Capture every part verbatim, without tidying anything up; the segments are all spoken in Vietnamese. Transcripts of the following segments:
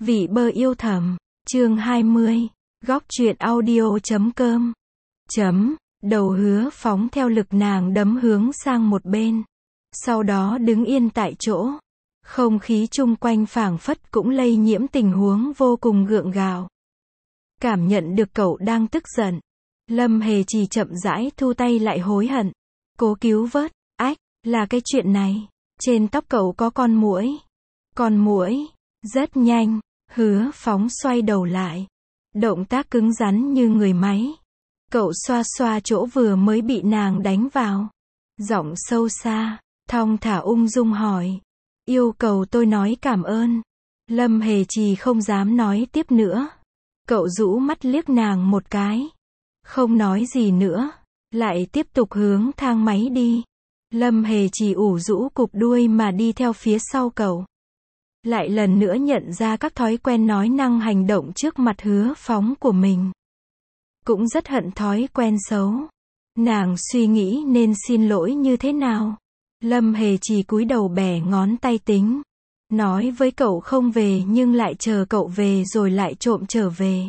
Vị bơ yêu thầm, chương hai mươi, góc truyện audio chấm com. Chấm, đầu Hứa Phóng theo lực nàng đấm hướng sang một bên. Sau đó đứng yên tại chỗ. Không khí chung quanh phảng phất cũng lây nhiễm tình huống vô cùng gượng gạo. Cảm nhận được cậu đang tức giận. Lâm Hề Trì chậm rãi thu tay lại hối hận. Cố cứu vớt, ách, là cái chuyện này. Trên tóc cậu có con muỗi. Con muỗi, rất nhanh. Hứa Phóng xoay đầu lại. Động tác cứng rắn như người máy. Cậu xoa xoa chỗ vừa mới bị nàng đánh vào. Giọng sâu xa, thong thả ung dung hỏi. Yêu cầu tôi nói cảm ơn. Lâm Hề Trì không dám nói tiếp nữa. Cậu rũ mắt liếc nàng một cái. Không nói gì nữa. Lại tiếp tục hướng thang máy đi. Lâm Hề Trì ủ rũ cụp đuôi mà đi theo phía sau cậu. Lại lần nữa nhận ra các thói quen nói năng hành động trước mặt Hứa Phóng của mình. Cũng rất hận thói quen xấu. Nàng suy nghĩ nên xin lỗi như thế nào. Lâm Hề Trì cúi đầu bẻ ngón tay tính. Nói với cậu không về nhưng lại chờ cậu về rồi lại trộm trở về.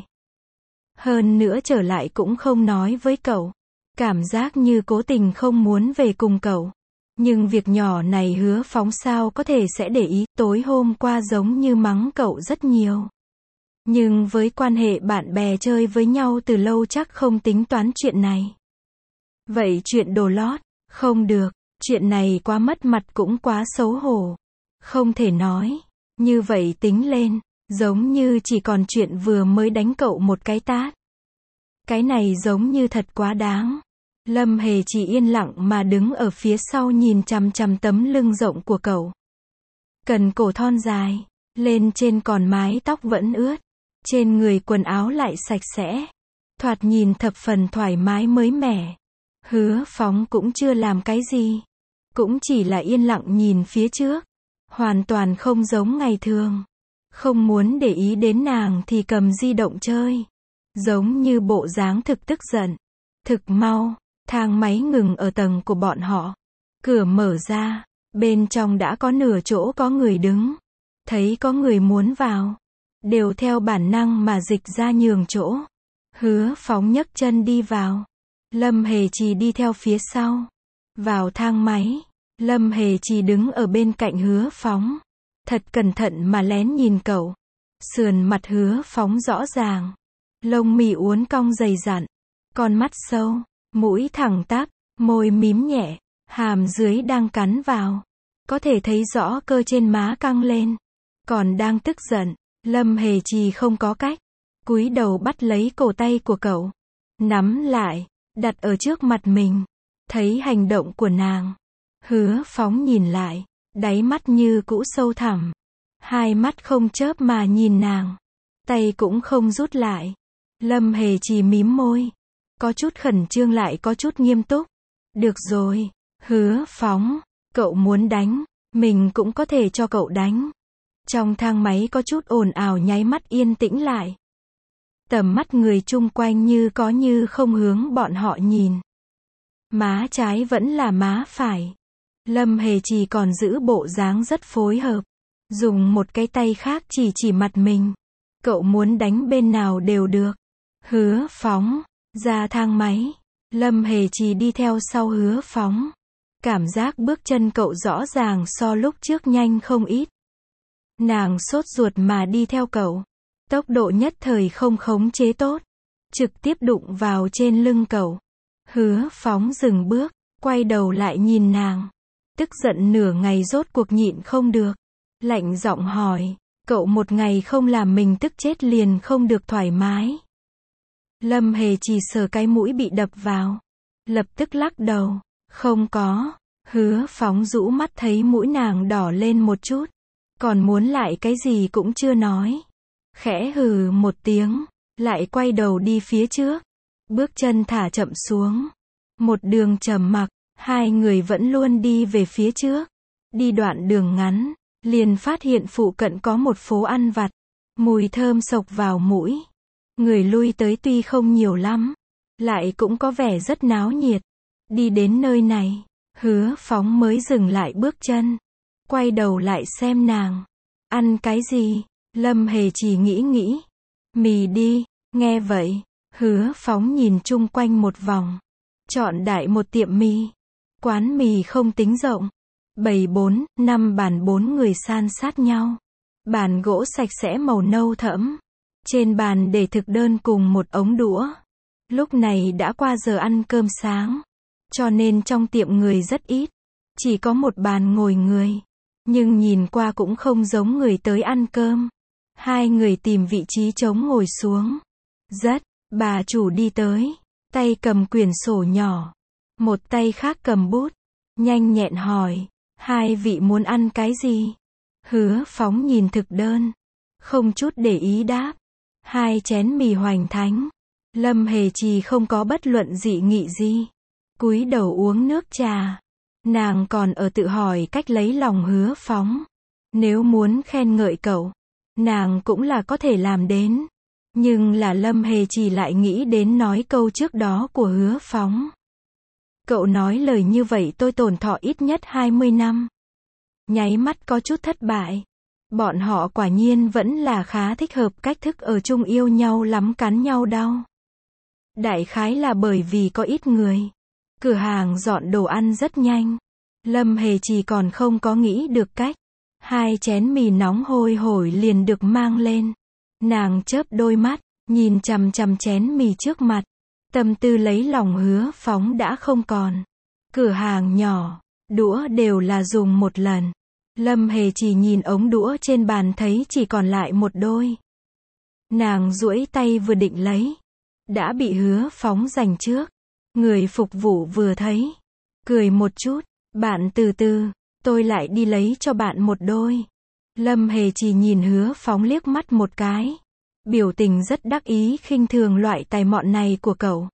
Hơn nữa trở lại cũng không nói với cậu. Cảm giác như cố tình không muốn về cùng cậu. Nhưng việc nhỏ này Hứa Phóng sao có thể sẽ để ý. Tối hôm qua giống như mắng cậu rất nhiều. Nhưng với quan hệ bạn bè chơi với nhau từ lâu chắc không tính toán chuyện này. Vậy chuyện đồ lót, không được. Chuyện này quá mất mặt cũng quá xấu hổ. Không thể nói. Như vậy tính lên, giống như chỉ còn chuyện vừa mới đánh cậu một cái tát. Cái này giống như thật quá đáng. Lâm Hề chỉ yên lặng mà đứng ở phía sau nhìn chằm chằm tấm lưng rộng của cậu. Cần cổ thon dài, lên trên còn mái tóc vẫn ướt. Trên người quần áo lại sạch sẽ. Thoạt nhìn thập phần thoải mái mới mẻ. Hứa Phóng cũng chưa làm cái gì. Cũng chỉ là yên lặng nhìn phía trước. Hoàn toàn không giống ngày thường. Không muốn để ý đến nàng thì cầm di động chơi. Giống như bộ dáng thực tức giận. Thực mau, thang máy ngừng ở tầng của bọn họ. Cửa mở ra, bên trong đã có nửa chỗ có người đứng. Thấy có người muốn vào. Đều theo bản năng mà dịch ra nhường chỗ. Hứa Phóng nhấc chân đi vào. Lâm Hề Trì đi theo phía sau. Vào thang máy. Lâm Hề Trì đứng ở bên cạnh Hứa Phóng. Thật cẩn thận mà lén nhìn cậu. Sườn mặt Hứa Phóng rõ ràng. Lông mi uốn cong dày dặn. Con mắt sâu. Mũi thẳng tắp. Môi mím nhẹ. Hàm dưới đang cắn vào. Có thể thấy rõ cơ trên má căng lên. Còn đang tức giận. Lâm Hề Trì không có cách. Cúi đầu bắt lấy cổ tay của cậu. Nắm lại. Đặt ở trước mặt mình. Thấy hành động của nàng. Hứa Phóng nhìn lại. Đáy mắt như cũ sâu thẳm. Hai mắt không chớp mà nhìn nàng. Tay cũng không rút lại. Lâm Hề Trì mím môi. Có chút khẩn trương lại có chút nghiêm túc. Được rồi. Hứa Phóng. Cậu muốn đánh. Mình cũng có thể cho cậu đánh. Trong thang máy có chút ồn ào nháy mắt yên tĩnh lại. Tầm mắt người chung quanh như có như không hướng bọn họ nhìn. Má trái vẫn là má phải. Lâm Hề Trì còn giữ bộ dáng rất phối hợp. Dùng một cái tay khác chỉ chỉ mặt mình. Cậu muốn đánh bên nào đều được. Hứa Phóng. Ra thang máy. Lâm Hề Trì đi theo sau Hứa Phóng. Cảm giác bước chân cậu rõ ràng so lúc trước nhanh không ít. Nàng sốt ruột mà đi theo cậu. Tốc độ nhất thời không khống chế tốt. Trực tiếp đụng vào trên lưng cậu. Hứa Phóng dừng bước. Quay đầu lại nhìn nàng. Tức giận nửa ngày rốt cuộc nhịn không được. Lạnh giọng hỏi. Cậu một ngày không làm mình tức chết liền không được thoải mái. Lâm Hề Trì sờ cái mũi bị đập vào. Lập tức lắc đầu. Không có. Hứa Phóng rũ mắt thấy mũi nàng đỏ lên một chút. Còn muốn lại cái gì cũng chưa nói. Khẽ hừ một tiếng. Lại quay đầu đi phía trước. Bước chân thả chậm xuống. Một đường trầm mặc. Hai người vẫn luôn đi về phía trước. Đi đoạn đường ngắn. Liền phát hiện phụ cận có một phố ăn vặt. Mùi thơm sộc vào mũi. Người lui tới tuy không nhiều lắm. Lại cũng có vẻ rất náo nhiệt. Đi đến nơi này. Hứa Phóng mới dừng lại bước chân. Quay đầu lại xem nàng. Ăn cái gì? Lâm Hề chỉ nghĩ nghĩ. Mì đi, nghe vậy, Hứa Phóng nhìn chung quanh một vòng. Chọn đại một tiệm mì. Quán mì không tính rộng. Bày bốn, năm bàn bốn người san sát nhau. Bàn gỗ sạch sẽ màu nâu thẫm. Trên bàn để thực đơn cùng một ống đũa. Lúc này đã qua giờ ăn cơm sáng. Cho nên trong tiệm người rất ít. Chỉ có một bàn ngồi người. Nhưng nhìn qua cũng không giống người tới ăn cơm. Hai người tìm vị trí trống ngồi xuống. Rất, bà chủ đi tới. Tay cầm quyển sổ nhỏ. Một tay khác cầm bút. Nhanh nhẹn hỏi. Hai vị muốn ăn cái gì? Hứa Phóng nhìn thực đơn. Không chút để ý đáp. Hai chén mì Hoành Thánh. Lâm Hề Trì không có bất luận dị nghị gì. Cúi đầu uống nước trà. Nàng còn ở tự hỏi cách lấy lòng Hứa Phóng. Nếu muốn khen ngợi cậu, nàng cũng là có thể làm đến. Nhưng là Lâm Hề Trì lại nghĩ đến nói câu trước đó của Hứa Phóng. Cậu nói lời như vậy tôi tổn thọ ít nhất hai mươi năm. Nháy mắt có chút thất bại. Bọn họ quả nhiên vẫn là khá thích hợp cách thức ở chung yêu nhau lắm cắn nhau đau. Đại khái là bởi vì có ít người. Cửa hàng dọn đồ ăn rất nhanh. Lâm Hề Trì còn không có nghĩ được cách. Hai chén mì nóng hôi hổi liền được mang lên. Nàng chớp đôi mắt, nhìn chằm chằm chén mì trước mặt. Tâm tư lấy lòng Hứa Phóng đã không còn. Cửa hàng nhỏ, đũa đều là dùng một lần. Lâm Hề chỉ nhìn ống đũa trên bàn thấy chỉ còn lại một đôi. Nàng duỗi tay vừa định lấy. Đã bị Hứa Phóng giành trước. Người phục vụ vừa thấy. Cười một chút. Bạn từ từ, tôi lại đi lấy cho bạn một đôi. Lâm Hề chỉ nhìn Hứa Phóng liếc mắt một cái. Biểu tình rất đắc ý khinh thường loại tài mọn này của cậu.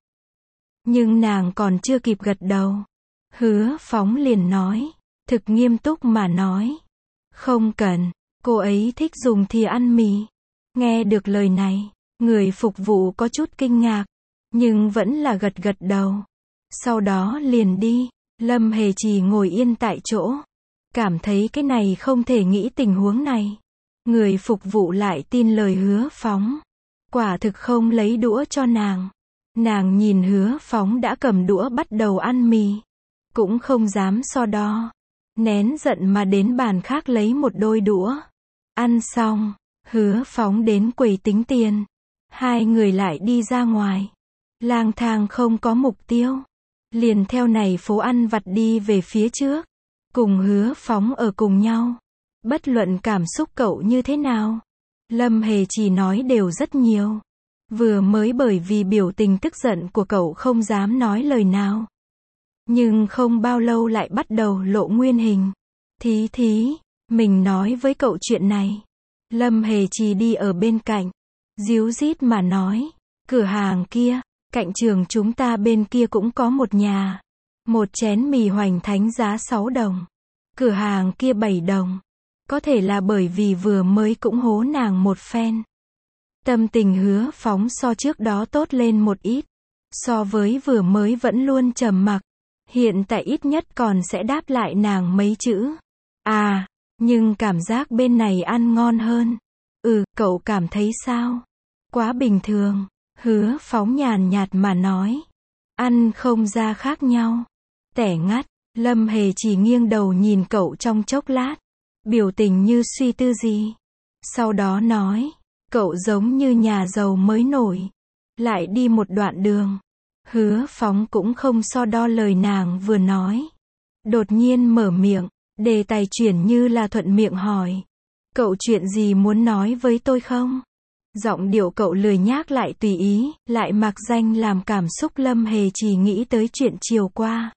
Nhưng nàng còn chưa kịp gật đầu. Hứa Phóng liền nói. Thực nghiêm túc mà nói. Không cần, cô ấy thích dùng thìa ăn mì. Nghe được lời này, người phục vụ có chút kinh ngạc. Nhưng vẫn là gật gật đầu. Sau đó liền đi. Lâm Hề chỉ ngồi yên tại chỗ. Cảm thấy cái này không thể nghĩ tình huống này. Người phục vụ lại tin lời Hứa Phóng. Quả thực không lấy đũa cho nàng. Nàng nhìn Hứa Phóng đã cầm đũa bắt đầu ăn mì. Cũng không dám so đo. Nén giận mà đến bàn khác lấy một đôi đũa. Ăn xong, Hứa Phóng đến quầy tính tiền. Hai người lại đi ra ngoài. Lang thang không có mục tiêu. Liền theo này phố ăn vặt đi về phía trước. Cùng Hứa Phóng ở cùng nhau. Bất luận cảm xúc cậu như thế nào. Lâm Hề chỉ nói đều rất nhiều. Vừa mới bởi vì biểu tình tức giận của cậu không dám nói lời nào. Nhưng không bao lâu lại bắt đầu lộ nguyên hình. Thí thí, mình nói với cậu chuyện này. Lâm Hề chỉ đi ở bên cạnh. Díu dít mà nói. Cửa hàng kia, cạnh trường chúng ta bên kia cũng có một nhà. Một chén mì Hoành Thánh giá sáu đồng. Cửa hàng kia bảy đồng. Có thể là bởi vì vừa mới cũng hố nàng một phen. Tâm tình Hứa Phóng so trước đó tốt lên một ít. So với vừa mới vẫn luôn trầm mặc. Hiện tại ít nhất còn sẽ đáp lại nàng mấy chữ. À, nhưng cảm giác bên này ăn ngon hơn. Ừ, cậu cảm thấy sao? Quá bình thường. Hứa Phóng nhàn nhạt mà nói. Ăn không ra khác nhau. Tẻ ngắt. Lâm Hề chỉ nghiêng đầu nhìn cậu trong chốc lát. Biểu tình như suy tư gì. Sau đó nói. Cậu giống như nhà giàu mới nổi. Lại đi một đoạn đường. Hứa Phóng cũng không so đo lời nàng vừa nói. Đột nhiên mở miệng. Đề tài chuyển như là thuận miệng hỏi. Cậu chuyện gì muốn nói với tôi không? Giọng điệu cậu lười nhác lại tùy ý. Lại mặc danh làm cảm xúc Lâm Hề chỉ nghĩ tới chuyện chiều qua.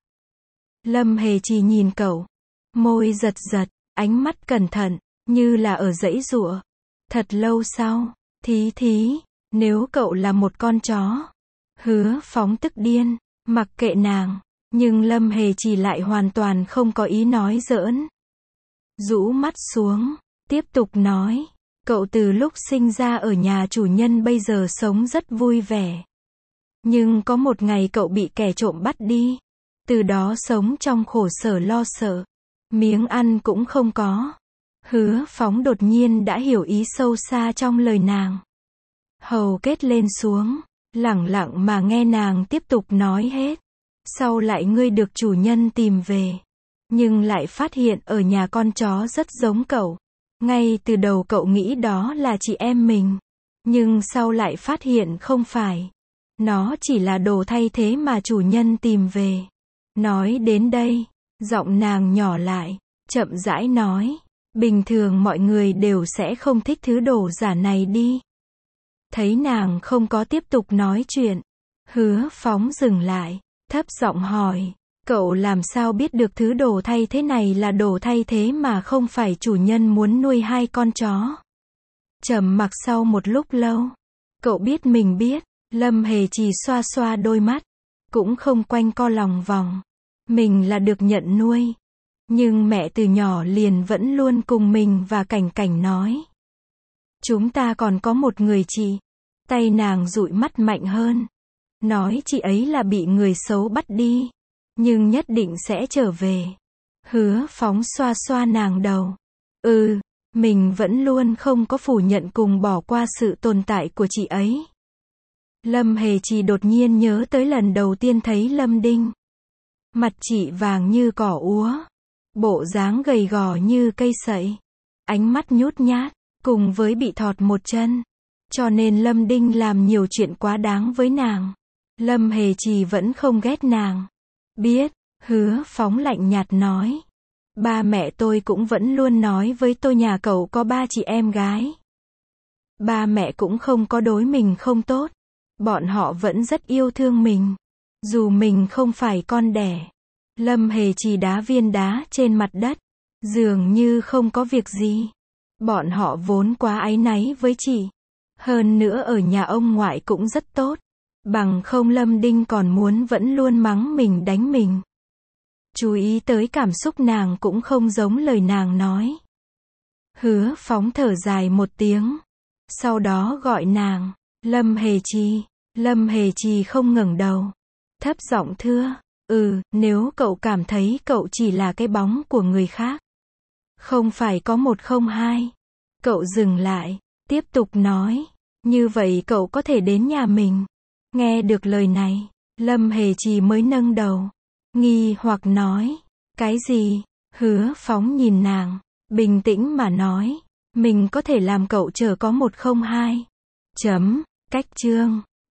Lâm Hề chỉ nhìn cậu. Môi giật giật. Ánh mắt cẩn thận. Như là ở giãy giụa. Thật lâu sau. Thí thí. Nếu cậu là một con chó. Hứa Phóng tức điên. Mặc kệ nàng. Nhưng Lâm Hề chỉ lại hoàn toàn không có ý nói giỡn. Rũ mắt xuống. Tiếp tục nói. Cậu từ lúc sinh ra ở nhà chủ nhân bây giờ sống rất vui vẻ. Nhưng có một ngày cậu bị kẻ trộm bắt đi. Từ đó sống trong khổ sở lo sợ. Miếng ăn cũng không có. Hứa Phóng đột nhiên đã hiểu ý sâu xa trong lời nàng. Hầu kết lên xuống, lẳng lặng mà nghe nàng tiếp tục nói hết. Sau lại ngươi được chủ nhân tìm về, nhưng lại phát hiện ở nhà con chó rất giống cậu. Ngay từ đầu cậu nghĩ đó là chị em mình, nhưng sau lại phát hiện không phải. Nó chỉ là đồ thay thế mà chủ nhân tìm về. Nói đến đây, giọng nàng nhỏ lại, chậm rãi nói, bình thường mọi người đều sẽ không thích thứ đồ giả này đi. Thấy nàng không có tiếp tục nói chuyện, Hứa Phóng dừng lại, thấp giọng hỏi, cậu làm sao biết được thứ đồ thay thế này là đồ thay thế mà không phải chủ nhân muốn nuôi hai con chó? Trầm mặc sau một lúc lâu, cậu biết mình biết. Lâm Hề Trì xoa xoa đôi mắt, cũng không quanh co lòng vòng. Mình là được nhận nuôi, nhưng mẹ từ nhỏ liền vẫn luôn cùng mình và Cảnh Cảnh nói. Chúng ta còn có một người chị. Tay nàng dụi mắt mạnh hơn. Nói chị ấy là bị người xấu bắt đi, nhưng nhất định sẽ trở về. Hứa Phóng xoa xoa nàng đầu. Ừ, mình vẫn luôn không có phủ nhận cùng bỏ qua sự tồn tại của chị ấy. Lâm Hề Trì đột nhiên nhớ tới lần đầu tiên thấy Lâm Đinh. Mặt chị vàng như cỏ úa, bộ dáng gầy gò như cây sậy, ánh mắt nhút nhát, cùng với bị thọt một chân. Cho nên Lâm Đinh làm nhiều chuyện quá đáng với nàng. Lâm Hề Trì vẫn không ghét nàng. Biết, Hứa Phóng lạnh nhạt nói. Ba mẹ tôi cũng vẫn luôn nói với tôi nhà cậu có ba chị em gái. Ba mẹ cũng không có đối mình không tốt. Bọn họ vẫn rất yêu thương mình, dù mình không phải con đẻ. Lâm Hề Trì đá viên đá trên mặt đất, dường như không có việc gì. Bọn họ vốn quá áy náy với chị. Hơn nữa ở nhà ông ngoại cũng rất tốt. Bằng không Lâm Đinh còn muốn vẫn luôn mắng mình đánh mình. Chú ý tới cảm xúc nàng cũng không giống lời nàng nói. Hứa Phóng thở dài một tiếng, sau đó gọi nàng, Lâm Hề Trì. Lâm Hề Trì không ngẩng đầu, thấp giọng thưa, ừ, nếu cậu cảm thấy cậu chỉ là cái bóng của người khác, không phải có một không hai. Cậu dừng lại, tiếp tục nói, như vậy cậu có thể đến nhà mình. Nghe được lời này, Lâm Hề Trì mới nâng đầu, nghi hoặc nói, cái gì? Hứa Phóng nhìn nàng, bình tĩnh mà nói, mình có thể làm cậu chờ có một không hai. Chấm, cách chương.